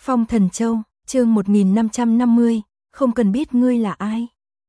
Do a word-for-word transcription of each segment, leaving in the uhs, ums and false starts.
Phong Thần Châu, chương một nghìn năm trăm năm mươi, không cần biết ngươi là ai.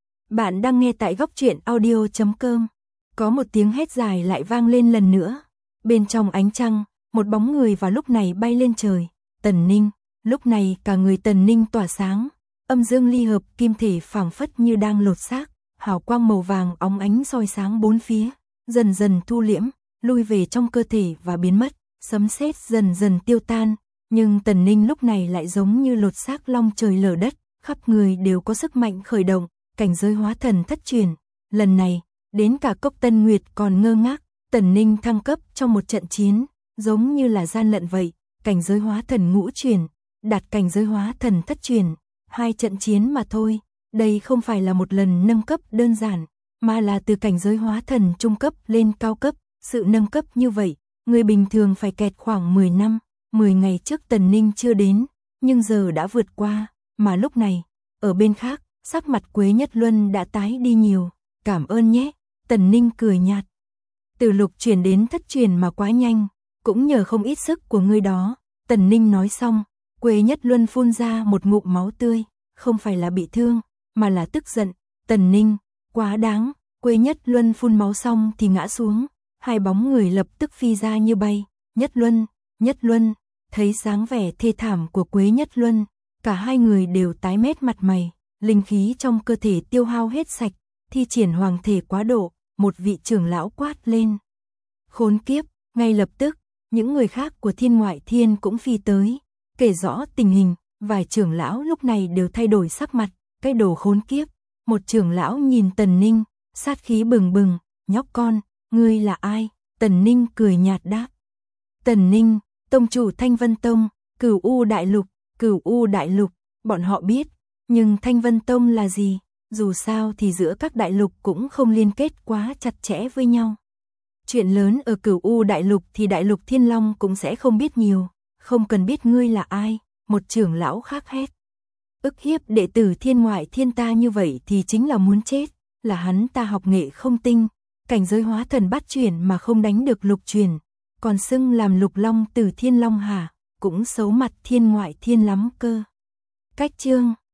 Bạn đang nghe tại góc truyện audio chấm com. Có một tiếng hét dài lại vang lên lần nữa. Bên trong ánh trăng, một bóng người vào lúc này bay lên trời. Tần Ninh, lúc này cả người Tần Ninh tỏa sáng. Âm dương ly hợp, kim thể phảng phất như đang lột xác. Hào quang màu vàng óng ánh soi sáng bốn phía, dần dần thu liễm, lui về trong cơ thể và biến mất. Sấm sét dần dần tiêu tan. Nhưng Tần Ninh lúc này lại giống như lột xác long trời lở đất, khắp người đều có sức mạnh khởi động, cảnh giới hóa thần thất truyền. Lần này, đến cả Cốc Tân Nguyệt còn ngơ ngác, Tần Ninh thăng cấp trong một trận chiến, giống như là gian lận vậy, cảnh giới hóa thần ngũ truyền, đạt cảnh giới hóa thần thất truyền, hai trận chiến mà thôi. Đây không phải là một lần nâng cấp đơn giản, mà là từ cảnh giới hóa thần trung cấp lên cao cấp, sự nâng cấp như vậy, người bình thường phải kẹt khoảng mười năm. mười ngày trước Tần Ninh chưa đến, nhưng giờ đã vượt qua, mà lúc này, ở bên khác, sắc mặt Quế Nhất Luân đã tái đi nhiều. Cảm ơn nhé, Tần Ninh cười nhạt. Từ lục chuyển đến thất truyền mà quá nhanh, cũng nhờ không ít sức của ngươi đó. Tần Ninh nói xong, Quế Nhất Luân phun ra một ngụm máu tươi, không phải là bị thương, mà là tức giận. Tần Ninh, quá đáng. Quế Nhất Luân phun máu xong thì ngã xuống, hai bóng người lập tức phi ra như bay. Nhất Luân, Nhất Luân. Thấy dáng vẻ thê thảm của Quế Nhất Luân, cả hai người đều tái mét mặt mày, linh khí trong cơ thể tiêu hao hết sạch, thi triển hoàng thể quá độ, một vị trưởng lão quát lên. Khốn kiếp, ngay lập tức, những người khác của Thiên Ngoại Thiên cũng phi tới, kể rõ tình hình, vài trưởng lão lúc này đều thay đổi sắc mặt, cái đồ khốn kiếp. Một trưởng lão nhìn Tần Ninh, sát khí bừng bừng, nhóc con, ngươi là ai? Tần Ninh cười nhạt đáp. Tần Ninh, tông chủ Thanh Vân Tông, Cửu U Đại Lục. Cửu U Đại Lục, bọn họ biết, nhưng Thanh Vân Tông là gì? Dù sao thì giữa các đại lục cũng không liên kết quá chặt chẽ với nhau. Chuyện lớn ở Cửu U Đại Lục thì Đại Lục Thiên Long cũng sẽ không biết nhiều. Không cần biết ngươi là ai, một trưởng lão khác hét. Ức hiếp đệ tử Thiên Ngoại Thiên ta như vậy thì chính là muốn chết. Là hắn ta học nghệ không tinh, cảnh giới hóa thần bát chuyển mà không đánh được lục truyền, còn xưng làm lục long từ Thiên Long hả? Cũng xấu mặt Thiên Ngoại Thiên lắm cơ. Cách chương